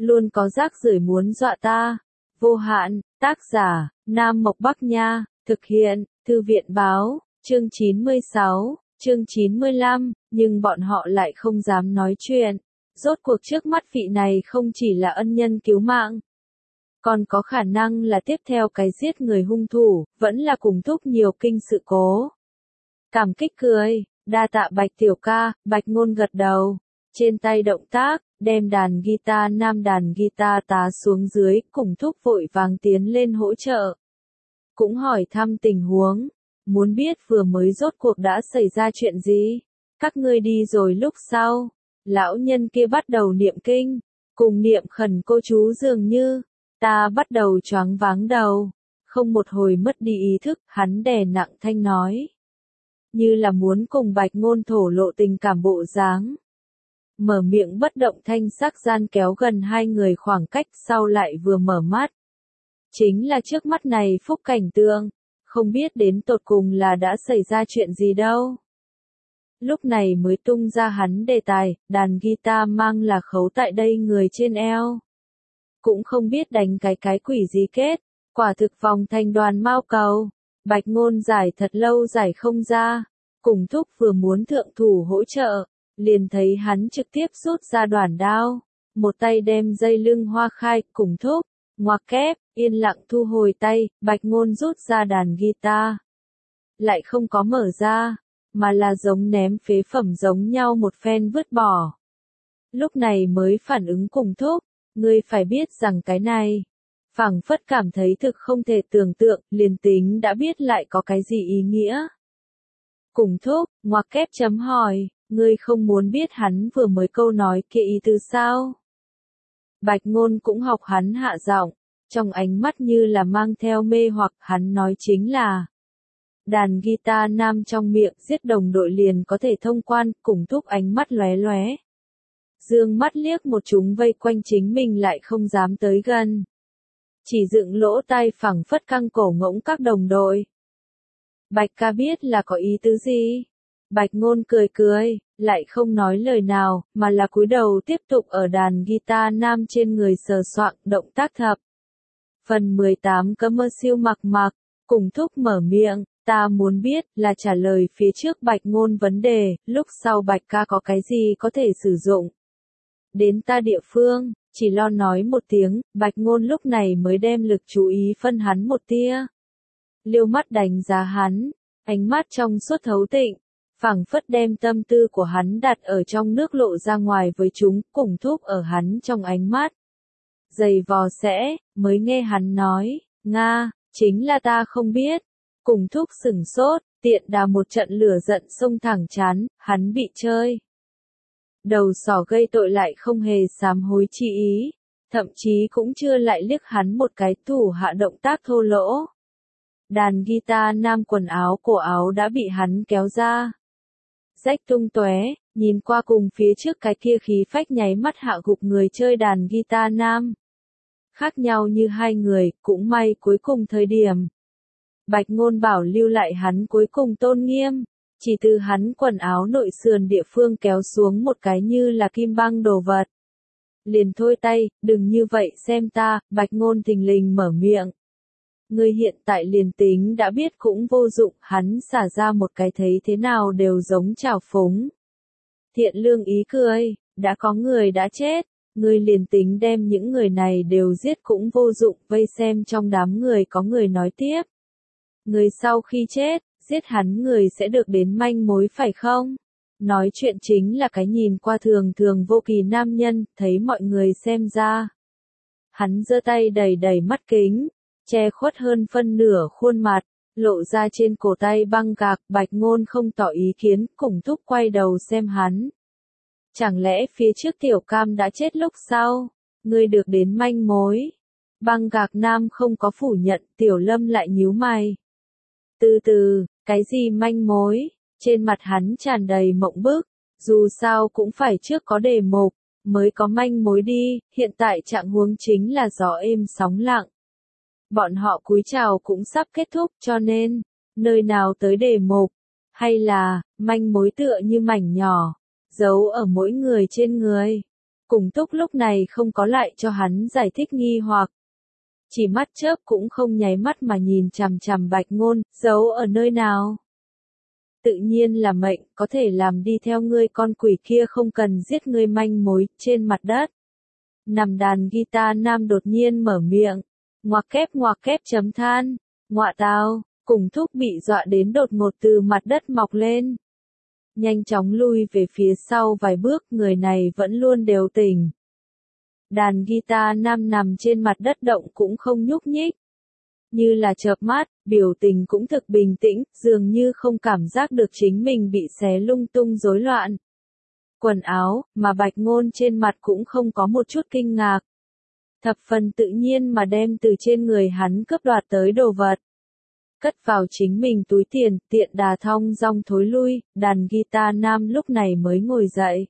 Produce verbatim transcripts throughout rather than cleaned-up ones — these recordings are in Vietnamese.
luôn có rác rưởi muốn dọa ta. Vô hạn, tác giả, Nam Mộc Bắc Nha, thực hiện, Thư viện Báo, chương chín mươi sáu, chương chín mươi lăm, nhưng bọn họ lại không dám nói chuyện. Rốt cuộc trước mắt vị này không chỉ là ân nhân cứu mạng, còn có khả năng là tiếp theo cái giết người hung thủ, vẫn là cùng thúc nhiều kinh sự cố. Cảm kích cười, đa tạ Bạch tiểu ca, Bạch Ngôn gật đầu, trên tay động tác, đem đàn guitar nam đàn guitar tá xuống dưới, cùng thúc vội vàng tiến lên hỗ trợ. Cũng hỏi thăm tình huống, muốn biết vừa mới rốt cuộc đã xảy ra chuyện gì. Các ngươi đi rồi lúc sau, lão nhân kia bắt đầu niệm kinh, cùng niệm khẩn cô chú dường như, ta bắt đầu choáng váng đầu, không một hồi mất đi ý thức, hắn đè nặng thanh nói. Như là muốn cùng Bạch Ngôn thổ lộ tình cảm bộ dáng. Mở miệng bất động thanh sắc gian kéo gần hai người khoảng cách sau lại vừa mở mắt. Chính là trước mắt này phúc cảnh tượng, không biết đến tột cùng là đã xảy ra chuyện gì đâu. Lúc này mới tung ra hắn đề tài, đàn guitar mang là khấu tại đây người trên eo. Cũng không biết đánh cái cái quỷ gì kết, quả thực vòng thành đoàn mao cầu. Bạch Ngôn giải thật lâu giải không ra, cùng thúc vừa muốn thượng thủ hỗ trợ, liền thấy hắn trực tiếp rút ra đoản đao, một tay đem dây lưng hoa khai, cùng thúc, ngoặc kép, yên lặng thu hồi tay, Bạch Ngôn rút ra đàn guitar. Lại không có mở ra, mà là giống ném phế phẩm giống nhau một phen vứt bỏ. Lúc này mới phản ứng cùng thúc, ngươi phải biết rằng cái này, phảng phất cảm thấy thực không thể tưởng tượng, liền tính đã biết lại có cái gì ý nghĩa. Cùng thúc, ngoặc kép chấm hỏi, ngươi không muốn biết hắn vừa mới câu nói kia ý từ sao? Bạch Ngôn cũng học hắn hạ giọng, trong ánh mắt như là mang theo mê hoặc, hắn nói chính là đàn guitar nam trong miệng giết đồng đội liền có thể thông quan, cùng thúc ánh mắt lóe lóe. Dương mắt liếc một chúng vây quanh chính mình lại không dám tới gần. Chỉ dựng lỗ tai phẳng phất căng cổ ngỗng các đồng đội. Bạch ca biết là có ý tứ gì? Bạch Ngôn cười cười, lại không nói lời nào, mà là cúi đầu tiếp tục ở đàn guitar nam trên người sờ soạng, động tác thập. Phần mười tám cấm mơ siêu mặc mặc, cùng thúc mở miệng, ta muốn biết là trả lời phía trước Bạch Ngôn vấn đề, lúc sau Bạch ca có cái gì có thể sử dụng. Đến ta địa phương, chỉ lo nói một tiếng, Bạch Ngôn lúc này mới đem lực chú ý phân hắn một tia. Liêu mắt đánh giá hắn, ánh mắt trong suốt thấu tịnh, phảng phất đem tâm tư của hắn đặt ở trong nước lộ ra ngoài với chúng, cùng thúc ở hắn trong ánh mắt. Dày vò sẽ, mới nghe hắn nói, Nga, chính là ta không biết. Cùng thúc sửng sốt, tiện đà một trận lửa giận xông thẳng chán, hắn bị chơi. Đầu sỏ gây tội lại không hề sám hối chi ý, thậm chí cũng chưa lại liếc hắn một cái, thủ hạ động tác thô lỗ. Đàn guitar nam quần áo cổ áo đã bị hắn kéo ra. Rách tung tóe, nhìn qua cùng phía trước cái kia khí phách nháy mắt hạ gục người chơi đàn guitar nam. Khác nhau như hai người, cũng may cuối cùng thời điểm. Bạch Ngôn bảo lưu lại hắn cuối cùng tôn nghiêm, chỉ từ hắn quần áo nội sườn địa phương kéo xuống một cái như là kim băng đồ vật. Liền thôi tay, đừng như vậy xem ta, Bạch Ngôn thình lình mở miệng. Ngươi hiện tại liền tính đã biết cũng vô dụng, hắn xả ra một cái thấy thế nào đều giống trào phúng. Thiện lương ý cười, đã có người đã chết, ngươi liền tính đem những người này đều giết cũng vô dụng, vây xem trong đám người có người nói tiếp. Người sau khi chết, giết hắn người sẽ được đến manh mối phải không? Nói chuyện chính là cái nhìn qua thường thường vô kỳ nam nhân, thấy mọi người xem ra. Hắn giơ tay đầy đầy mắt kính, che khuất hơn phân nửa khuôn mặt, lộ ra trên cổ tay băng gạc, Bạch Ngôn không tỏ ý kiến, cùng thúc quay đầu xem hắn. Chẳng lẽ phía trước tiểu cam đã chết lúc sau, ngươi được đến manh mối? Băng gạc nam không có phủ nhận, tiểu lâm lại nhíu mày. Từ từ, cái gì manh mối? Trên mặt hắn tràn đầy mộng bức, dù sao cũng phải trước có đề mục, mới có manh mối đi, hiện tại trạng huống chính là gió êm sóng lặng. Bọn họ cúi chào cũng sắp kết thúc cho nên, nơi nào tới đề mục, hay là, manh mối tựa như mảnh nhỏ, giấu ở mỗi người trên người. Cùng Thúc lúc này không có lại cho hắn giải thích nghi hoặc. Chỉ mắt chớp cũng không nháy mắt mà nhìn chằm chằm Bạch Ngôn, giấu ở nơi nào. Tự nhiên là mệnh, có thể làm đi theo ngươi con quỷ kia không cần giết ngươi manh mối, trên mặt đất. Nằm đàn guitar nam đột nhiên mở miệng, ngoặc kép ngoặc kép chấm than, ngọa tao, Cùng Thúc bị dọa đến đột ngột từ mặt đất mọc lên. Nhanh chóng lui về phía sau vài bước, người này vẫn luôn đều tỉnh. Đàn guitar nam nằm trên mặt đất động cũng không nhúc nhích. Như là chợp mắt, biểu tình cũng thực bình tĩnh, dường như không cảm giác được chính mình bị xé lung tung rối loạn. Quần áo, mà Bạch Ngôn trên mặt cũng không có một chút kinh ngạc. Thập phần tự nhiên mà đem từ trên người hắn cướp đoạt tới đồ vật. Cất vào chính mình túi tiền, tiện đà thong dong thối lui, đàn guitar nam lúc này mới ngồi dậy.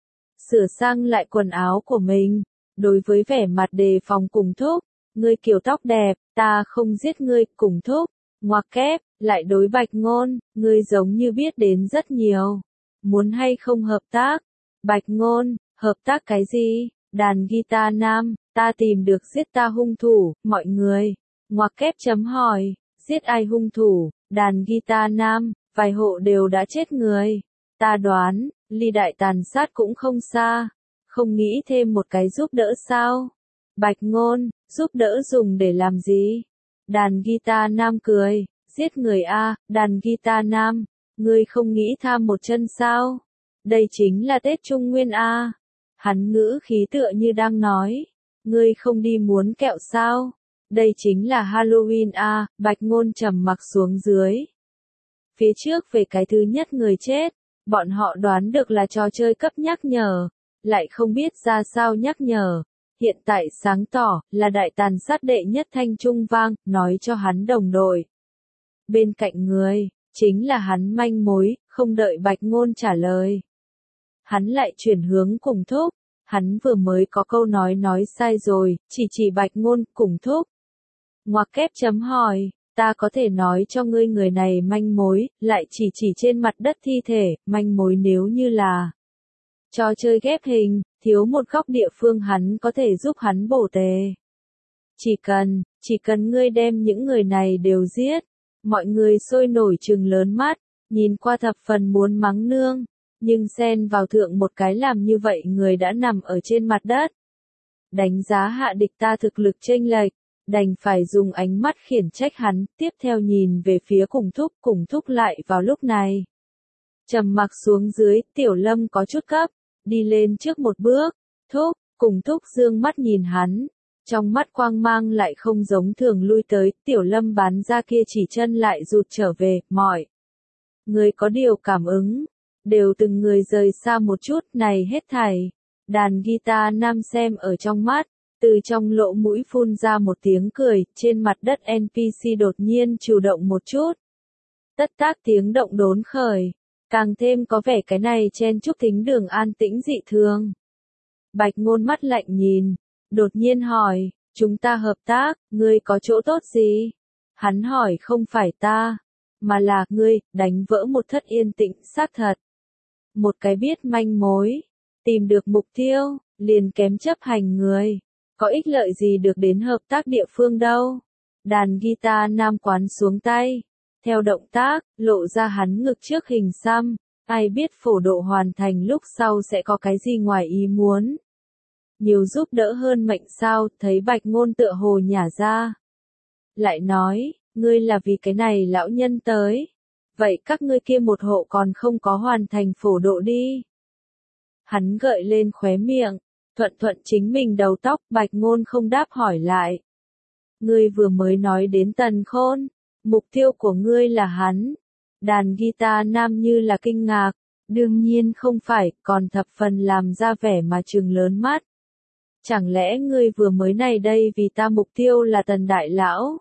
Sửa sang lại quần áo của mình, đối với vẻ mặt đề phòng Cùng Thúc, ngươi kiểu tóc đẹp, ta không giết ngươi, Cùng Thúc, ngoặc kép, lại đối Bạch Ngôn, ngươi giống như biết đến rất nhiều. Muốn hay không hợp tác? Bạch Ngôn, hợp tác cái gì? Đàn guitar nam, ta tìm được giết ta hung thủ, mọi người. Ngoặc kép chấm hỏi, giết ai hung thủ? Đàn guitar nam, vài hộ đều đã chết người. Ta đoán, ly đại tàn sát cũng không xa. Không nghĩ thêm một cái giúp đỡ sao? Bạch Ngôn, giúp đỡ dùng để làm gì? Đàn guitar nam cười, giết người a, đàn guitar nam, ngươi không nghĩ tham một chân sao? Đây chính là Tết Trung Nguyên a. Hắn ngữ khí tựa như đang nói, ngươi không đi muốn kẹo sao? Đây chính là Halloween a. Bạch Ngôn trầm mặc xuống dưới. Phía trước về cái thứ nhất người chết, bọn họ đoán được là trò chơi cấp nhắc nhở, lại không biết ra sao nhắc nhở. Hiện tại sáng tỏ, là đại tàn sát đệ nhất thanh trung vang, nói cho hắn đồng đội. Bên cạnh người, chính là hắn manh mối, không đợi Bạch Ngôn trả lời. Hắn lại chuyển hướng Cùng Thúc, hắn vừa mới có câu nói nói sai rồi, chỉ chỉ Bạch Ngôn, Cùng Thúc. Ngoặc kép chấm hỏi, ta có thể nói cho ngươi người này manh mối, lại chỉ chỉ trên mặt đất thi thể, manh mối nếu như là trò chơi ghép hình, thiếu một góc địa phương hắn có thể giúp hắn bổ tề. Chỉ cần, chỉ cần ngươi đem những người này đều giết, mọi người sôi nổi trừng lớn mắt, nhìn qua thập phần muốn mắng nương, nhưng xen vào thượng một cái làm như vậy người đã nằm ở trên mặt đất. Đánh giá hạ địch ta thực lực chênh lệch, đành phải dùng ánh mắt khiển trách hắn, tiếp theo nhìn về phía Cùng Thúc, Cùng Thúc lại vào lúc này. Trầm mặc xuống dưới, Tiểu Lâm có chút cấp, đi lên trước một bước, Thúc, Cùng Thúc dương mắt nhìn hắn, trong mắt quang mang lại không giống thường lui tới, Tiểu Lâm bán ra kia chỉ chân lại rụt trở về, mỏi. Người có điều cảm ứng, đều từng người rời xa một chút, này hết thảy. Đàn guitar nam xem ở trong mắt, từ trong lỗ mũi phun ra một tiếng cười, trên mặt đất en pê xê đột nhiên chủ động một chút. Tất tác tiếng động đốn khởi, càng thêm có vẻ cái này chen chúc thính đường an tĩnh dị thường. Bạch Ngôn mắt lạnh nhìn, đột nhiên hỏi, chúng ta hợp tác, ngươi có chỗ tốt gì? Hắn hỏi không phải ta, mà là ngươi, đánh vỡ một thất yên tĩnh, xác thật. Một cái biết manh mối, tìm được mục tiêu, liền kém chấp hành người. Có ích lợi gì được đến hợp tác địa phương đâu. Đàn guitar nam quán xuống tay. Theo động tác, lộ ra hắn ngực trước hình xăm. Ai biết phổ độ hoàn thành lúc sau sẽ có cái gì ngoài ý muốn. Nhiều giúp đỡ hơn mệnh sao, thấy Bạch Ngôn tựa hồ nhả ra. Lại nói, ngươi là vì cái này lão nhân tới. Vậy các ngươi kia một hộ còn không có hoàn thành phổ độ đi. Hắn gợi lên khóe miệng. Thuận thuận chính mình đầu tóc, Bạch Ngôn không đáp hỏi lại. Ngươi vừa mới nói đến Tần Khôn, mục tiêu của ngươi là hắn. Đàn guitar nam như là kinh ngạc, đương nhiên không phải, còn thập phần làm ra vẻ mà trừng lớn mắt. Chẳng lẽ ngươi vừa mới này đây vì ta mục tiêu là Tần Đại Lão?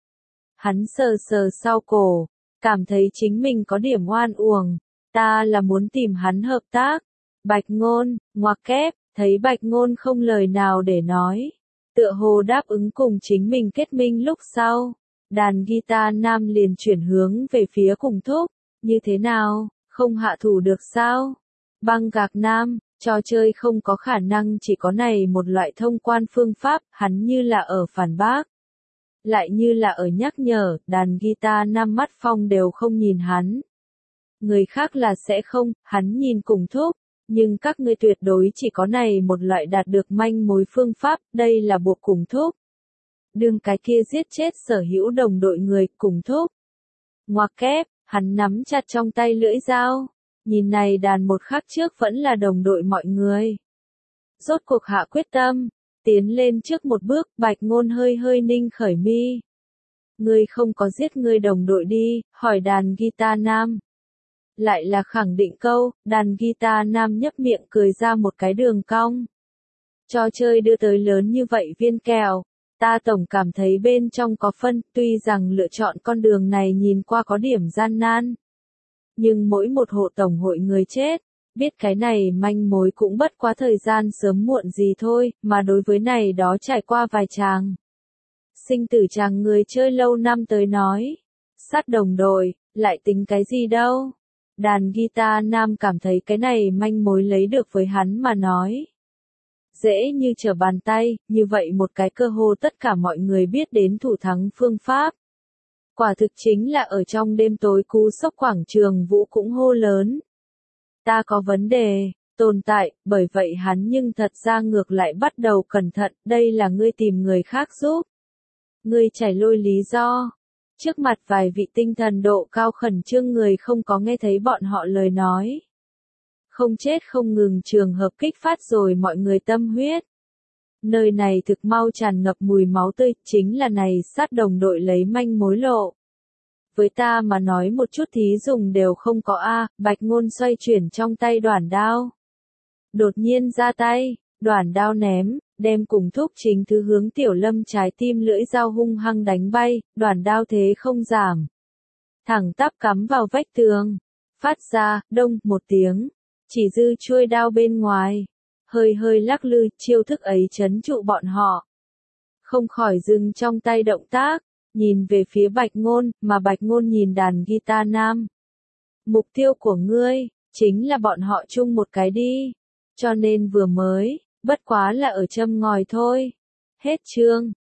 Hắn sờ sờ sau cổ, cảm thấy chính mình có điểm oan uổng, ta là muốn tìm hắn hợp tác. Bạch Ngôn, ngoặc kép. Thấy Bạch Ngôn không lời nào để nói, tựa hồ đáp ứng cùng chính mình kết minh lúc sau, đàn guitar nam liền chuyển hướng về phía Cùng Thúc, như thế nào, không hạ thủ được sao? Băng gạc nam, Trò chơi không có khả năng chỉ có này một loại thông quan phương pháp, hắn như là ở phản bác. Lại như là ở nhắc nhở, đàn guitar nam mắt phong đều không nhìn hắn. Người khác là sẽ không, hắn nhìn cùng thúc, nhưng các ngươi tuyệt đối chỉ có này một loại đạt được manh mối phương pháp, đây là buộc cùng thúc. Đương cái kia giết chết sở hữu đồng đội người, cùng thúc. Ngoặc kép, hắn nắm chặt trong tay lưỡi dao, nhìn này đàn một khắc trước vẫn là đồng đội mọi người. Rốt cuộc hạ quyết tâm, tiến lên trước một bước, Bạch Ngôn hơi hơi ninh khởi mi. Ngươi không có giết ngươi đồng đội đi, hỏi đàn guitar nam. Lại là khẳng định câu, đàn guitar nam nhấp miệng cười ra một cái đường cong. Trò chơi đưa tới lớn như vậy viên kẹo, ta tổng cảm thấy bên trong có phân, tuy rằng lựa chọn con đường này nhìn qua có điểm gian nan. Nhưng mỗi một hộ tổng hội người chết, biết cái này manh mối cũng bất quá thời gian sớm muộn gì thôi, mà đối với này đó trải qua vài chàng. Sinh tử chàng người chơi lâu năm tới nói, sát đồng đội, lại tính cái gì đâu. Đàn guitar nam cảm thấy cái này manh mối lấy được với hắn mà nói. Dễ như trở bàn tay, như vậy một cái cơ hồ tất cả mọi người biết đến thủ thắng phương pháp. Quả thực chính là ở trong đêm tối cú sốc quảng trường Vũ cũng hô lớn. Ta có vấn đề, tồn tại, bởi vậy hắn nhưng thật ra ngược lại bắt đầu cẩn thận, đây là ngươi tìm người khác giúp. Ngươi chảy lôi lý do. Trước mặt vài vị tinh thần độ cao khẩn trương người không có nghe thấy bọn họ lời nói. Không chết không ngừng trường hợp kích phát rồi mọi người tâm huyết. Nơi này thực mau tràn ngập mùi máu tươi, chính là này sát đồng đội lấy manh mối lộ. Với ta mà nói một chút thí dùng đều không có a. Bạch Ngôn xoay chuyển trong tay đoản đao. Đột nhiên ra tay, đoản đao ném, đem cùng thúc chính thứ hướng Tiểu Lâm trái tim lưỡi dao hung hăng đánh bay, đoản đao thế không giảm. Thẳng tắp cắm vào vách tường, phát ra, đông, một tiếng, chỉ dư chuôi đao bên ngoài, hơi hơi lắc lư, chiêu thức ấy chấn trụ bọn họ. Không khỏi dừng trong tay động tác, nhìn về phía Bạch Ngôn, mà Bạch Ngôn nhìn đàn guitar nam. Mục tiêu của ngươi, chính là bọn họ chung một cái đi, cho nên vừa mới, bất quá là ở châm ngòi thôi. Hết chương.